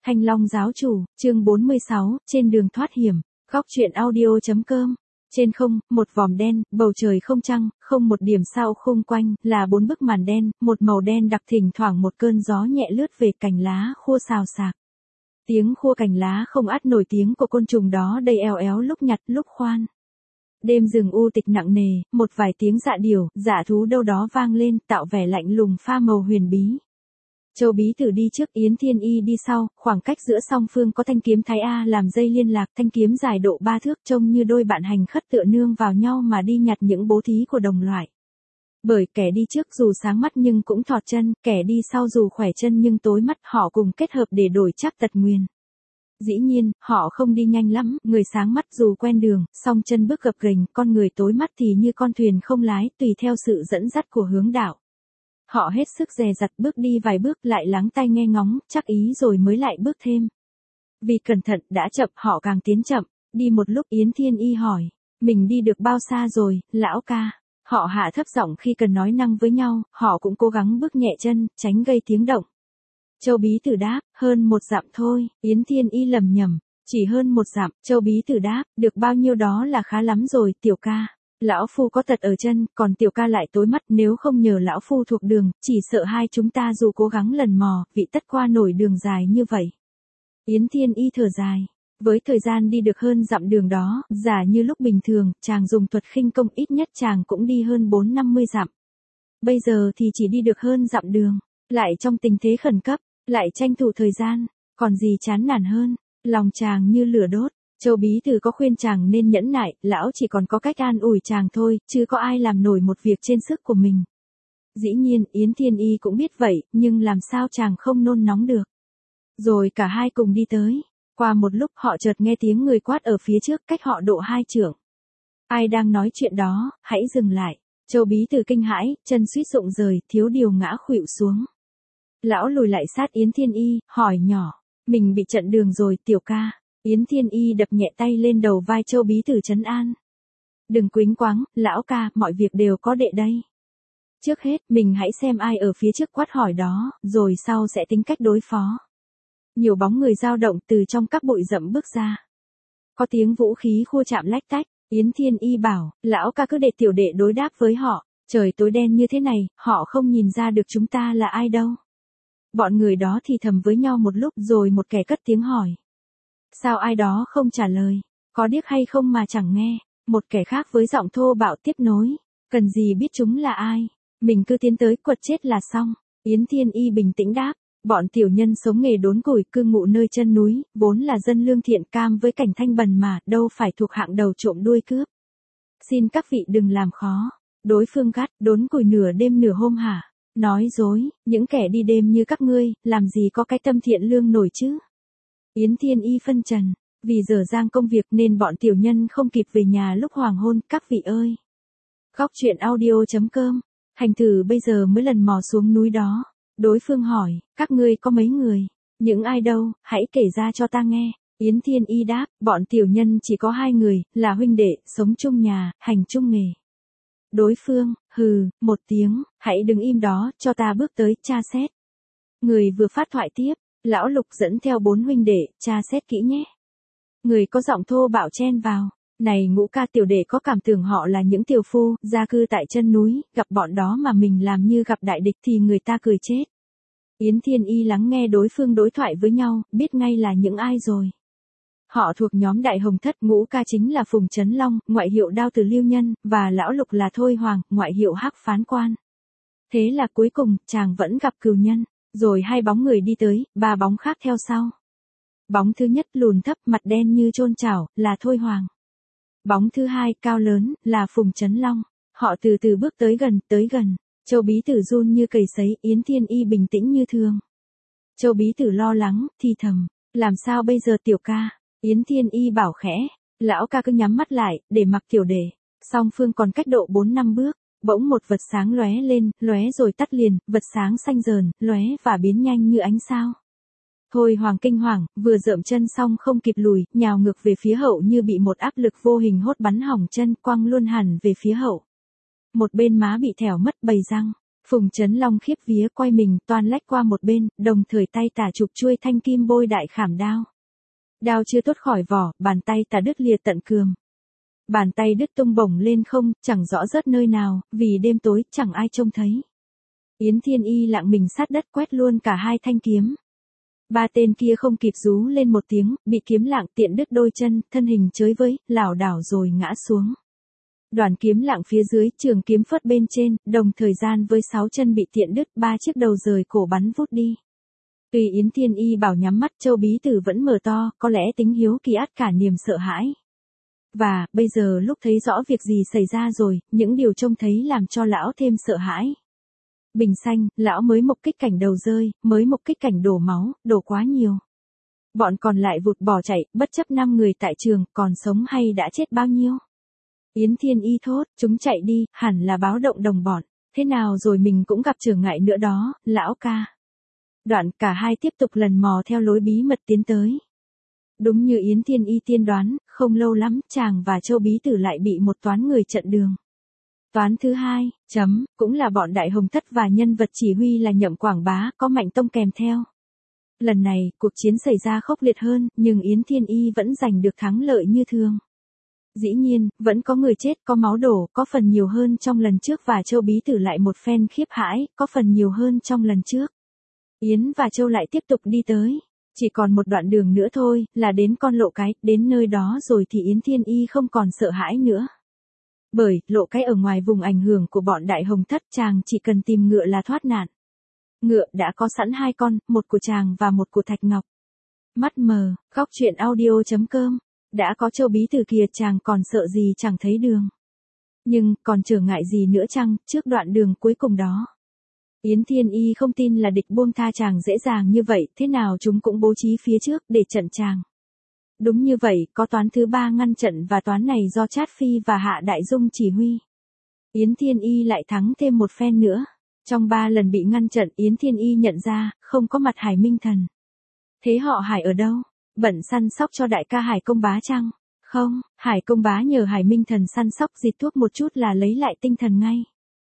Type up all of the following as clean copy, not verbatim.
Thanh Long giáo chủ, chương 46, trên đường thoát hiểm. Góc truyện audio.com. Trên không, một vòm đen, bầu trời không trăng, không một điểm sao khung quanh, là 4 bức màn đen, một màu đen đặc, thỉnh thoảng một cơn gió nhẹ lướt về, cành lá khô xào xạc. Tiếng khua cành lá không át nổi tiếng của côn trùng đó đầy eo éo, lúc nhặt lúc khoan. Đêm rừng u tịch nặng nề, một vài tiếng dạ điểu, dạ thú đâu đó vang lên, tạo vẻ lạnh lùng pha màu huyền bí. Châu Bí Tử đi trước, Yến Thiên Y đi sau, khoảng cách giữa song phương có thanh kiếm Thái A làm dây liên lạc, thanh kiếm dài độ 3 thước, trông như đôi bạn hành khất tựa nương vào nhau mà đi nhặt những bố thí của đồng loại. Bởi kẻ đi trước dù sáng mắt nhưng cũng thọt chân, kẻ đi sau dù khỏe chân nhưng tối mắt, họ cùng kết hợp để đổi chắc tật nguyền. Dĩ nhiên, họ không đi nhanh lắm, người sáng mắt dù quen đường, song chân bước gập ghềnh, con người tối mắt thì như con thuyền không lái, tùy theo sự dẫn dắt của hướng đạo. Họ hết sức dè dặt bước đi vài bước, lại lắng tai nghe ngóng, chắc ý rồi mới lại bước thêm. Vì cẩn thận đã chậm, họ càng tiến chậm. Đi một lúc, Yến Thiên Y hỏi, mình đi được bao xa rồi, lão ca? Họ hạ thấp giọng khi cần nói năng với nhau, họ cũng cố gắng bước nhẹ chân, tránh gây tiếng động. Châu Bí Tử đáp, hơn 1 dặm thôi. Yến Thiên Y lầm nhầm, chỉ hơn 1 dặm. Châu Bí Tử đáp, được bao nhiêu đó là khá lắm rồi, tiểu ca. Lão phu có tật ở chân, còn tiểu ca lại tối mắt, nếu không nhờ lão phu thuộc đường, chỉ sợ hai chúng ta dù cố gắng lần mò, vị tất qua nổi đường dài như vậy. Yến Thiên Y thở dài. Với thời gian đi được hơn dặm đường đó, giả như lúc bình thường, chàng dùng thuật khinh công ít nhất chàng cũng đi hơn 4-50 dặm. Bây giờ thì chỉ đi được hơn dặm đường, lại trong tình thế khẩn cấp, lại tranh thủ thời gian, còn gì chán nản hơn, lòng chàng như lửa đốt. Châu Bí Tử có khuyên chàng nên nhẫn nại, lão chỉ còn có cách an ủi chàng thôi, chứ có ai làm nổi một việc trên sức của mình. Dĩ nhiên, Yến Thiên Y cũng biết vậy, nhưng làm sao chàng không nôn nóng được. Rồi cả hai cùng đi tới. Qua một lúc họ chợt nghe tiếng người quát ở phía trước, cách họ độ 2 trượng. Ai đang nói chuyện đó, hãy dừng lại. Châu Bí Tử kinh hãi, chân suýt rụng rời, thiếu điều ngã khuỵu xuống. Lão lùi lại sát Yến Thiên Y, hỏi nhỏ, mình bị chặn đường rồi, tiểu ca. Yến Thiên Y đập nhẹ tay lên đầu vai Châu Bí Tử trấn an. Đừng quýnh quáng, lão ca, mọi việc đều có đệ đây. Trước hết, mình hãy xem ai ở phía trước quát hỏi đó, rồi sau sẽ tính cách đối phó. Nhiều bóng người dao động từ trong các bụi rậm bước ra. Có tiếng vũ khí khua chạm lách tách, Yến Thiên Y bảo, lão ca cứ để tiểu đệ đối đáp với họ, trời tối đen như thế này, họ không nhìn ra được chúng ta là ai đâu. Bọn người đó thì thầm với nhau một lúc rồi một kẻ cất tiếng hỏi. Sao ai đó không trả lời, có điếc hay không mà chẳng nghe, một kẻ khác với giọng thô bạo tiếp nối, cần gì biết chúng là ai, mình cứ tiến tới quật chết là xong. Yến Thiên Y bình tĩnh đáp, bọn tiểu nhân sống nghề đốn củi cư ngụ nơi chân núi, vốn là dân lương thiện cam với cảnh thanh bần mà, đâu phải thuộc hạng đầu trộm đuôi cướp. Xin các vị đừng làm khó. Đối phương gắt, đốn củi nửa đêm nửa hôm hả? Nói dối, những kẻ đi đêm như các ngươi, làm gì có cái tâm thiện lương nổi chứ? Yến Thiên Y phân trần, vì dở dang công việc nên bọn tiểu nhân không kịp về nhà lúc hoàng hôn, các vị ơi. Góc truyện audio.com, hành thử bây giờ mới lần mò xuống núi đó. Đối phương hỏi, các ngươi có mấy người? Những ai đâu, hãy kể ra cho ta nghe. Yến Thiên Y đáp, bọn tiểu nhân chỉ có 2 người, là huynh đệ, sống chung nhà, hành chung nghề. Đối phương, hừ, một tiếng, hãy đứng im đó, cho ta bước tới, tra xét. Người vừa phát thoại tiếp, lão Lục dẫn theo 4 huynh đệ, tra xét kỹ nhé. Người có giọng thô bạo chen vào, này Ngũ ca, tiểu đệ có cảm tưởng họ là những tiểu phu, gia cư tại chân núi, gặp bọn đó mà mình làm như gặp đại địch thì người ta cười chết. Yến Thiên Y lắng nghe đối phương đối thoại với nhau, biết ngay là những ai rồi. Họ thuộc nhóm Đại Hồng Thất, Ngũ ca chính là Phùng Trấn Long, ngoại hiệu Đao Từ Lưu Nhân, và lão Lục là Thôi Hoàng, ngoại hiệu Hắc Phán Quan. Thế là cuối cùng, chàng vẫn gặp cừu nhân, rồi 2 bóng người đi tới, 3 bóng khác theo sau. Bóng thứ nhất lùn thấp, mặt đen như chôn chảo, là Thôi Hoàng. Bóng thứ hai cao lớn, là Phùng Trấn Long. Họ từ từ bước tới gần. Châu Bí Tử run như cầy sấy, Yến Thiên Y bình tĩnh như thường. Châu Bí Tử lo lắng, thì thầm, làm sao bây giờ tiểu ca? Yến Thiên Y bảo khẽ, lão ca cứ nhắm mắt lại, để mặc tiểu đệ. Song phương còn cách độ 4-5 bước, bỗng một vật sáng lóe lên, lóe rồi tắt liền, vật sáng xanh rờn, lóe và biến nhanh như ánh sao. Thôi Hoàng kinh hoàng, vừa dợm chân xong không kịp lùi, nhào ngược về phía hậu như bị một áp lực vô hình hốt bắn hỏng chân, quăng luôn hẳn về phía hậu. Một bên má bị thẻo mất, bầy răng. Phùng Chấn Long khiếp vía quay mình toan lách qua một bên, đồng thời tay tả chụp chuôi thanh kim bôi đại khảm đao. Đao chưa tốt khỏi vỏ, bàn tay tả đứt lìa tận cườm. Bàn tay đứt tung bổng lên không, chẳng rõ rớt nơi nào, vì đêm tối, chẳng ai trông thấy. Yến Thiên Y lặng mình sát đất quét luôn cả hai thanh kiếm. Ba tên kia không kịp rú lên một tiếng, bị kiếm lạng tiện đứt đôi chân, thân hình chới với, lảo đảo rồi ngã xuống. Đoàn kiếm lạng phía dưới, trường kiếm phất bên trên, đồng thời gian với 6 chân bị tiện đứt, 3 chiếc đầu rời cổ bắn vút đi. Tuy Yến Thiên Y bảo nhắm mắt, Châu Bí Tử vẫn mở to, có lẽ tính hiếu kỳ ắt cả niềm sợ hãi. Và, bây giờ lúc thấy rõ việc gì xảy ra rồi, những điều trông thấy làm cho lão thêm sợ hãi. Bình xanh, lão mới mục kích cảnh đầu rơi, mới mục kích cảnh đổ máu, đổ quá nhiều. Bọn còn lại vụt bỏ chạy, bất chấp 5 người tại trường, còn sống hay đã chết bao nhiêu. Yến Thiên Y thốt, chúng chạy đi, hẳn là báo động đồng bọn. Thế nào rồi mình cũng gặp trở ngại nữa đó, lão ca. Đoạn cả hai tiếp tục lần mò theo lối bí mật tiến tới. Đúng như Yến Thiên Y tiên đoán, không lâu lắm, chàng và Châu Bí Tử lại bị một toán người chặn đường. Toán thứ hai, cũng là bọn Đại Hồng Thất và nhân vật chỉ huy là Nhậm Quảng Bá, có Mạnh Tông kèm theo. Lần này, cuộc chiến xảy ra khốc liệt hơn, nhưng Yến Thiên Y vẫn giành được thắng lợi như thường. Dĩ nhiên, vẫn có người chết, có máu đổ, có phần nhiều hơn trong lần trước và Châu Bí Tử lại một phen khiếp hãi, có phần nhiều hơn trong lần trước. Yến và Châu lại tiếp tục đi tới. Chỉ còn một đoạn đường nữa thôi, là đến con lộ cái, đến nơi đó rồi thì Yến Thiên Y không còn sợ hãi nữa. Bởi, lộ cái ở ngoài vùng ảnh hưởng của bọn Đại Hồng Thất, chàng chỉ cần tìm ngựa là thoát nạn. Ngựa đã có sẵn 2 con, một của chàng và một của Thạch Ngọc. Mắt mờ, góc truyện audio.com. Đã có Châu Bí Tử kìa, chàng còn sợ gì chẳng thấy đường. Nhưng, còn trở ngại gì nữa chăng, trước đoạn đường cuối cùng đó. Yến Thiên Y không tin là địch buông tha chàng dễ dàng như vậy, thế nào chúng cũng bố trí phía trước để chặn chàng. Đúng như vậy, có toán thứ 3 ngăn trận và toán này do Trát Phi và Hạ Đại Dung chỉ huy. Yến Thiên Y lại thắng thêm một phen nữa. Trong 3 lần bị ngăn trận, Yến Thiên Y nhận ra, không có mặt Hải Minh Thần. Thế họ Hải ở đâu? Bận săn sóc cho đại ca Hải Công Bá chăng? Không, Hải Công Bá nhờ Hải Minh Thần săn sóc dịch thuốc một chút là lấy lại tinh thần ngay.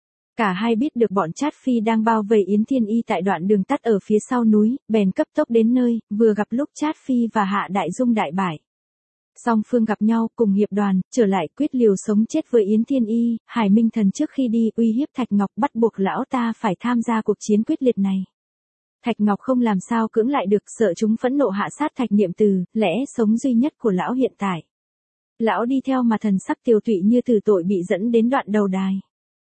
Cả hai biết được bọn Trát Phi đang bao vây Yến Thiên Y tại đoạn đường tắt ở phía sau núi, bèn cấp tốc đến nơi, vừa gặp lúc Trát Phi và Hạ Đại Dung đại bại. Song phương gặp nhau cùng hiệp đoàn, trở lại quyết liều sống chết với Yến Thiên Y, Hải Minh Thần trước khi đi uy hiếp Thạch Ngọc bắt buộc lão ta phải tham gia cuộc chiến quyết liệt này. Thạch Ngọc không làm sao cưỡng lại được, sợ chúng phẫn nộ hạ sát Thạch Niệm Từ, lẽ sống duy nhất của lão hiện tại. Lão đi theo mà thần sắc tiều tụy như từ tội bị dẫn đến đoạn đầu đài.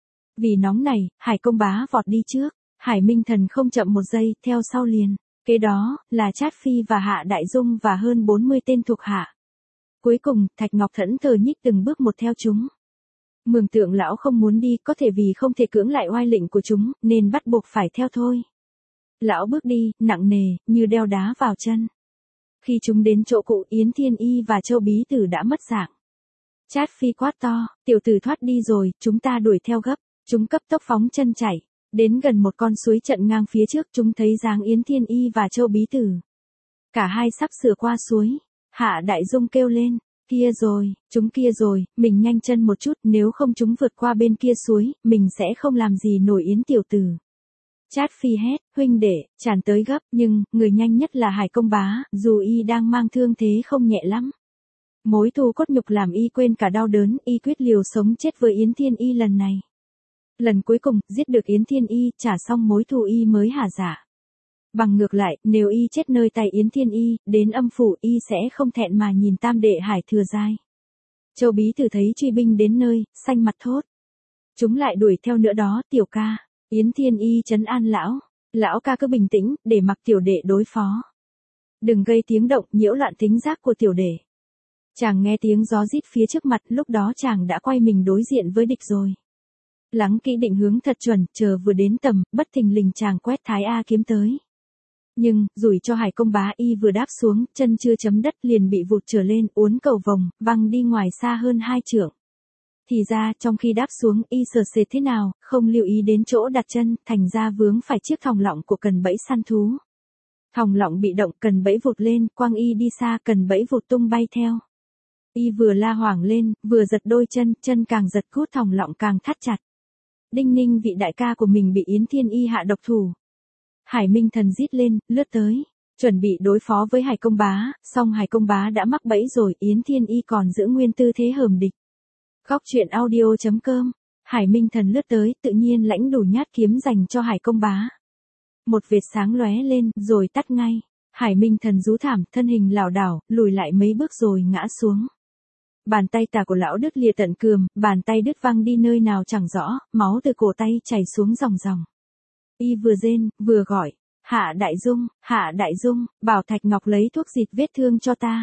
Vì nóng này, Hải Công Bá vọt đi trước, Hải Minh Thần không chậm một giây, theo sau liền. Kế đó, là Trát Phi và Hạ Đại Dung và hơn 40 tên thuộc hạ. Cuối cùng, Thạch Ngọc thẫn thờ nhích từng bước một theo chúng. Mường tượng lão không muốn đi, có thể vì không thể cưỡng lại oai lệnh của chúng, nên bắt buộc phải theo thôi. Lão bước đi, nặng nề, như đeo đá vào chân. Khi chúng đến chỗ cụ, Yến Thiên Y và Châu Bí Tử đã mất dạng. Trát Phi quát to, tiểu tử thoát đi rồi, chúng ta đuổi theo gấp. Chúng cấp tốc phóng chân chạy. Đến gần một con suối chặn ngang phía trước, chúng thấy dáng Yến Thiên Y và Châu Bí Tử. Cả hai sắp sửa qua suối. Hạ Đại Dung kêu lên, kia rồi, chúng kia rồi, mình nhanh chân một chút, nếu không chúng vượt qua bên kia suối, mình sẽ không làm gì nổi Yến tiểu tử. Trát Phi hét, huynh đệ, tràn tới gấp, nhưng, người nhanh nhất là Hải Công Bá, dù y đang mang thương thế không nhẹ lắm. Mối thù cốt nhục làm y quên cả đau đớn, y quyết liều sống chết với Yến Thiên Y lần này. Lần cuối cùng, giết được Yến Thiên Y, trả xong mối thù y mới hả dạ. Bằng ngược lại, nếu y chết nơi tay Yến Thiên Y, đến âm phủ y sẽ không thẹn mà nhìn tam đệ Hải Thừa Giai. Châu Bí Tử thấy truy binh đến nơi, xanh mặt thốt. Chúng lại đuổi theo nữa đó, tiểu ca. Yến Thiên Y trấn an lão. Lão ca cứ bình tĩnh, để mặc tiểu đệ đối phó. Đừng gây tiếng động, nhiễu loạn thính giác của tiểu đệ. Chàng nghe tiếng gió rít phía trước mặt, lúc đó chàng đã quay mình đối diện với địch rồi. Lắng kỹ định hướng thật chuẩn, chờ vừa đến tầm, bất thình lình chàng quét Thái A kiếm tới. Nhưng, rủi cho Hải Công Bá y vừa đáp xuống, chân chưa chấm đất liền bị vụt trở lên, uốn cầu vòng, văng đi ngoài xa hơn 2 trượng. Thì ra, trong khi đáp xuống, y sờ sệt thế nào, không lưu ý đến chỗ đặt chân, thành ra vướng phải chiếc thòng lọng của cần bẫy săn thú. Thòng lọng bị động, cần bẫy vụt lên, quăng y đi xa, cần bẫy vụt tung bay theo. Y vừa la hoảng lên, vừa giật đôi chân, chân càng giật cút thòng lọng càng thắt chặt. đinh ninh vị đại ca của mình bị Yến Thiên Y hạ độc thủ. Hải Minh Thần rít lên, lướt tới, chuẩn bị đối phó với Hải Công Bá, song Hải Công Bá đã mắc bẫy rồi, Yến Thiên Y còn giữ nguyên tư thế hờm địch. Góc truyện audio.com, Hải Minh Thần lướt tới, tự nhiên lãnh đủ nhát kiếm dành cho Hải Công Bá. Một vệt sáng lóe lên, rồi tắt ngay. Hải Minh Thần rú thảm, thân hình lảo đảo, lùi lại mấy bước rồi ngã xuống. Bàn tay tả của lão đứt lìa tận cườm, bàn tay đứt văng đi nơi nào chẳng rõ, máu từ cổ tay chảy xuống ròng ròng. Y vừa rên, vừa gọi, Hạ Đại Dung, bảo Thạch Ngọc lấy thuốc xịt vết thương cho ta.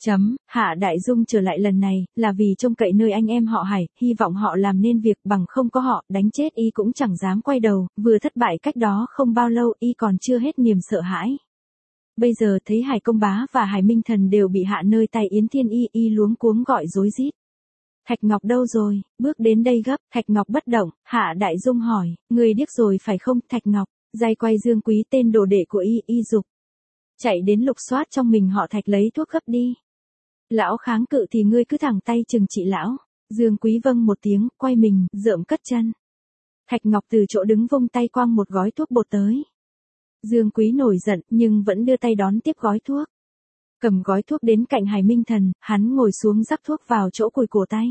Hạ Đại Dung trở lại lần này, là vì trông cậy nơi anh em họ Hải, hy vọng họ làm nên việc, bằng không có họ, đánh chết y cũng chẳng dám quay đầu, vừa thất bại cách đó không bao lâu y còn chưa hết niềm sợ hãi. Bây giờ thấy Hải Công Bá và Hải Minh Thần đều bị hạ nơi tay Yến Thiên Y, y luống cuống gọi rối rít. Thạch Ngọc đâu rồi, bước đến đây gấp, Thạch Ngọc bất động, Hạ Đại Dung hỏi, người điếc rồi phải không, Thạch Ngọc, dây quay Dương Quý tên đồ đệ của y dục. Chạy đến lục soát trong mình họ Thạch lấy thuốc gấp đi. Lão kháng cự thì ngươi cứ thẳng tay trừng trị lão. Dương Quý vâng một tiếng, quay mình, rượm cất chân. Thạch Ngọc từ chỗ đứng vung tay quăng một gói thuốc bột tới. Dương Quý nổi giận, nhưng vẫn đưa tay đón tiếp gói thuốc. Cầm gói thuốc đến cạnh Hải Minh Thần, hắn ngồi xuống rắc thuốc vào chỗ cùi cổ tay.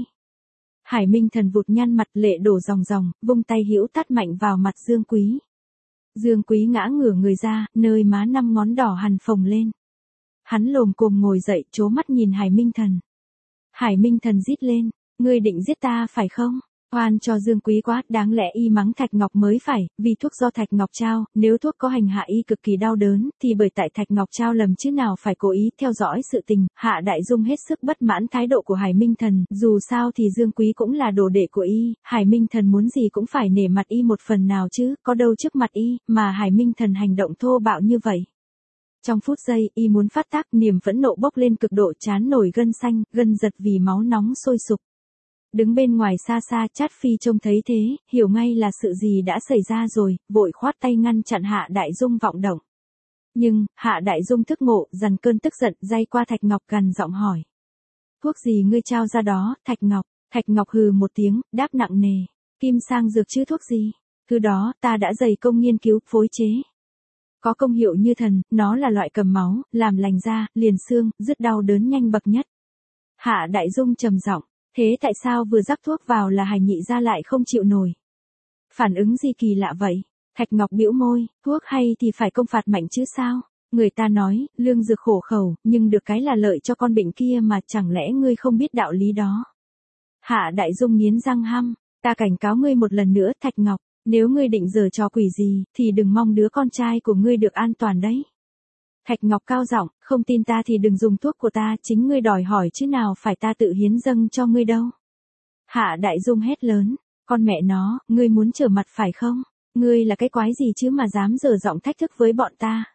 Hải Minh Thần vụt nhăn mặt, lệ đổ ròng ròng, vung tay hữu tát mạnh vào mặt Dương Quý. Dương Quý ngã ngửa người ra, nơi má 5 ngón đỏ hằn phồng lên. Hắn lồm cồm ngồi dậy, trố mắt nhìn Hải Minh Thần. Hải Minh Thần rít lên, ngươi định giết ta phải không? Oan cho Dương Quý quá, đáng lẽ y mắng Thạch Ngọc mới phải, vì thuốc do Thạch Ngọc trao, nếu thuốc có hành hạ y cực kỳ đau đớn, thì bởi tại Thạch Ngọc trao lầm chứ nào phải cố ý theo dõi sự tình. Hạ Đại Dung hết sức bất mãn thái độ của Hải Minh Thần, dù sao thì Dương Quý cũng là đồ đệ của y, Hải Minh Thần muốn gì cũng phải nể mặt y một phần nào chứ, có đâu trước mặt y, mà Hải Minh Thần hành động thô bạo như vậy. Trong phút giây, y muốn phát tác, niềm phẫn nộ bốc lên cực độ, trán nổi gân xanh, gân giật vì máu nóng sôi sục. Đứng bên ngoài xa xa, Trát Phi trông thấy thế, hiểu ngay là sự gì đã xảy ra rồi, vội khoát tay ngăn chặn Hạ Đại Dung vọng động. Nhưng, Hạ Đại Dung thức ngộ, dằn cơn tức giận, day qua Thạch Ngọc gằn giọng hỏi. Thuốc gì ngươi trao ra đó, Thạch Ngọc? Thạch Ngọc hừ một tiếng, đáp nặng nề. Kim sang dược chứ thuốc gì? Thứ đó, ta đã dày công nghiên cứu, phối chế. Có công hiệu như thần, nó là loại cầm máu, làm lành da, liền xương, dứt đau đớn nhanh bậc nhất. Hạ Đại Dung trầm giọng. Thế tại sao vừa rắc thuốc vào là Hải nhị gia lại không chịu nổi? Phản ứng gì kỳ lạ vậy? Thạch Ngọc bĩu môi, thuốc hay thì phải công phạt mạnh chứ sao? Người ta nói, lương dược khổ khẩu, nhưng được cái là lợi cho con bệnh kia mà, chẳng lẽ ngươi không biết đạo lý đó? Hạ Đại Dung nghiến răng hăm, ta cảnh cáo ngươi một lần nữa, Thạch Ngọc, nếu ngươi định giở trò quỷ gì, thì đừng mong đứa con trai của ngươi được an toàn đấy. Thạch Ngọc cao giọng, không tin ta thì đừng dùng thuốc của ta, chính ngươi đòi hỏi chứ nào phải ta tự hiến dâng cho ngươi đâu. Hạ Đại Dung hét lớn, con mẹ nó, ngươi muốn trở mặt phải không? Ngươi là cái quái gì chứ mà dám giở giọng thách thức với bọn ta?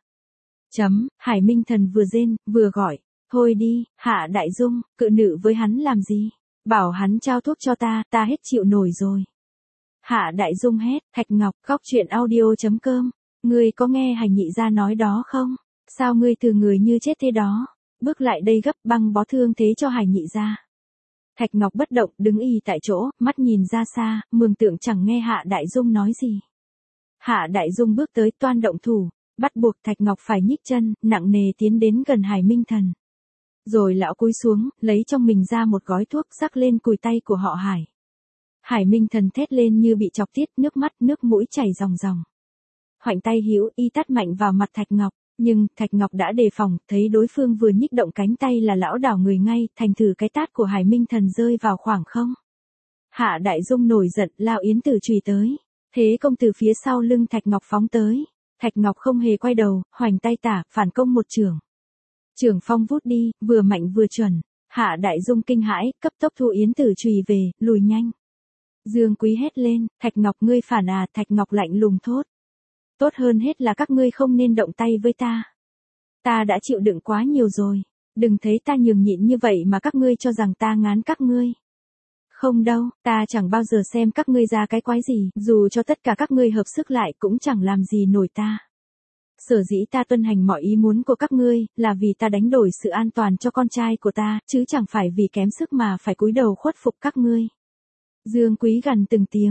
Hải Minh Thần vừa rên, vừa gọi, thôi đi, Hạ Đại Dung, cự nữ với hắn làm gì? Bảo hắn trao thuốc cho ta, ta hết chịu nổi rồi. Hạ Đại Dung hét, Thạch Ngọc, góc truyện audio.com, ngươi có nghe Hải nhị gia nói đó không? Sao ngươi từ người như chết thế đó? Bước lại đây gấp, băng bó thương thế cho Hải nhị gia. Thạch Ngọc bất động, đứng y tại chỗ, mắt nhìn ra xa, mường tượng chẳng nghe Hạ Đại Dung nói gì. Hạ Đại Dung bước tới toan động thủ, bắt buộc Thạch Ngọc phải nhích chân, nặng nề tiến đến gần Hải Minh Thần. Rồi lão cúi xuống, lấy trong mình ra một gói thuốc rắc lên cùi tay của họ Hải. Hải Minh Thần thét lên như bị chọc tiết, nước mắt nước mũi chảy ròng ròng. Khoảnh tay hữu y tát mạnh vào mặt Thạch Ngọc. Nhưng, Thạch Ngọc đã đề phòng, thấy đối phương vừa nhích động cánh tay là lão đảo người ngay, thành thử cái tát của Hải Minh Thần rơi vào khoảng không. Hạ Đại Dung nổi giận, lao yến tử chùy tới. Thế công từ phía sau lưng Thạch Ngọc phóng tới. Thạch Ngọc không hề quay đầu, hoành tay tả, phản công một chưởng. Chưởng phong vút đi, vừa mạnh vừa chuẩn. Hạ Đại Dung kinh hãi, cấp tốc thu yến tử chùy về, lùi nhanh. Dương Quý hét lên, Thạch Ngọc ngươi phản à, Thạch Ngọc lạnh lùng thốt. Tốt hơn hết là các ngươi không nên động tay với ta. Ta đã chịu đựng quá nhiều rồi. Đừng thấy ta nhường nhịn như vậy mà các ngươi cho rằng ta ngán các ngươi. Không đâu, ta chẳng bao giờ xem các ngươi ra cái quái gì, dù cho tất cả các ngươi hợp sức lại cũng chẳng làm gì nổi ta. Sở dĩ ta tuân hành mọi ý muốn của các ngươi, là vì ta đánh đổi sự an toàn cho con trai của ta, chứ chẳng phải vì kém sức mà phải cúi đầu khuất phục các ngươi. Dương Quý gằn từng tiếng.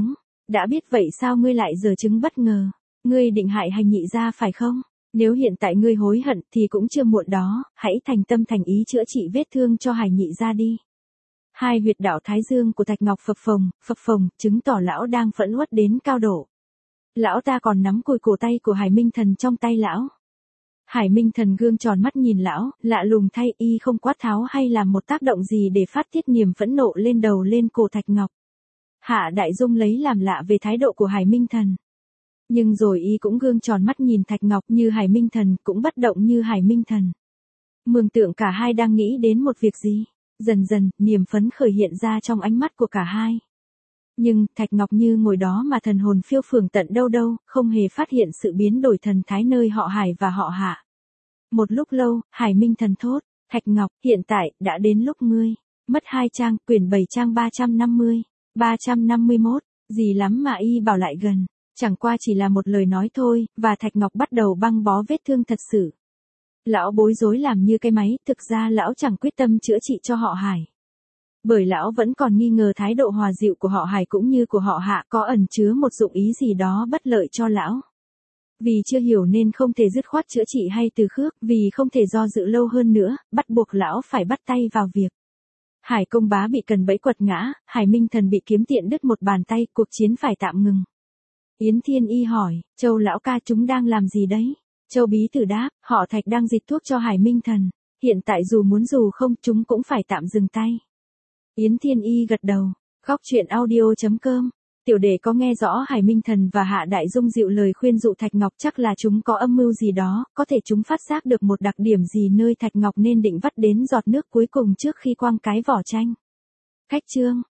Đã biết vậy sao ngươi lại giở trứng bất ngờ? Ngươi định hại Hành nhị gia phải không? Nếu hiện tại ngươi hối hận thì cũng chưa muộn đó, hãy thành tâm thành ý chữa trị vết thương cho Hành nhị gia đi. Hai huyệt đạo thái dương của Thạch Ngọc phập phồng, chứng tỏ lão đang phẫn uất đến cao độ. Lão ta còn nắm cùi cổ tay của Hải Minh Thần trong tay lão. Hải Minh Thần gương tròn mắt nhìn lão, lạ lùng thay y không quát tháo hay làm một tác động gì để phát tiết niềm phẫn nộ lên đầu lên cổ Thạch Ngọc. Hạ Đại Dung lấy làm lạ về thái độ của Hải Minh Thần. Nhưng rồi y cũng gương tròn mắt nhìn Thạch Ngọc như Hải Minh Thần, cũng bất động như Hải Minh Thần. Mường tượng cả hai đang nghĩ đến một việc gì. Dần dần, niềm phấn khởi hiện ra trong ánh mắt của cả hai. Nhưng, Thạch Ngọc như ngồi đó mà thần hồn phiêu phường tận đâu đâu, không hề phát hiện sự biến đổi thần thái nơi họ Hải và họ Hạ. Một lúc lâu, Hải Minh Thần thốt, Thạch Ngọc, hiện tại, đã đến lúc ngươi. Mất 2 trang, quyển 7 trang 350, 351, gì lắm mà y bảo lại gần. Chẳng qua chỉ là một lời nói thôi, và Thạch Ngọc bắt đầu băng bó vết thương thật sự. Lão bối rối làm như cái máy, thực ra lão chẳng quyết tâm chữa trị cho họ Hải. Bởi lão vẫn còn nghi ngờ thái độ hòa dịu của họ Hải cũng như của họ Hạ có ẩn chứa một dụng ý gì đó bất lợi cho lão. Vì chưa hiểu nên không thể dứt khoát chữa trị hay từ khước, vì không thể do dự lâu hơn nữa, bắt buộc lão phải bắt tay vào việc. Hải Công Bá bị cần bẫy quật ngã, Hải Minh Thần bị kiếm tiện đứt một bàn tay, cuộc chiến phải tạm ngừng. Yến Thiên Y hỏi, Châu lão ca chúng đang làm gì đấy? Châu Bí Tử đáp, họ Thạch đang dịch thuốc cho Hải Minh Thần. Hiện tại dù muốn dù không chúng cũng phải tạm dừng tay. Yến Thiên Y gật đầu. Góc truyện audio.com. Tiểu đệ có nghe rõ Hải Minh Thần và Hạ Đại Dung dịu lời khuyên dụ Thạch Ngọc, chắc là chúng có âm mưu gì đó, có thể chúng phát giác được một đặc điểm gì nơi Thạch Ngọc nên định vắt đến giọt nước cuối cùng trước khi quăng cái vỏ chanh. Khách chương.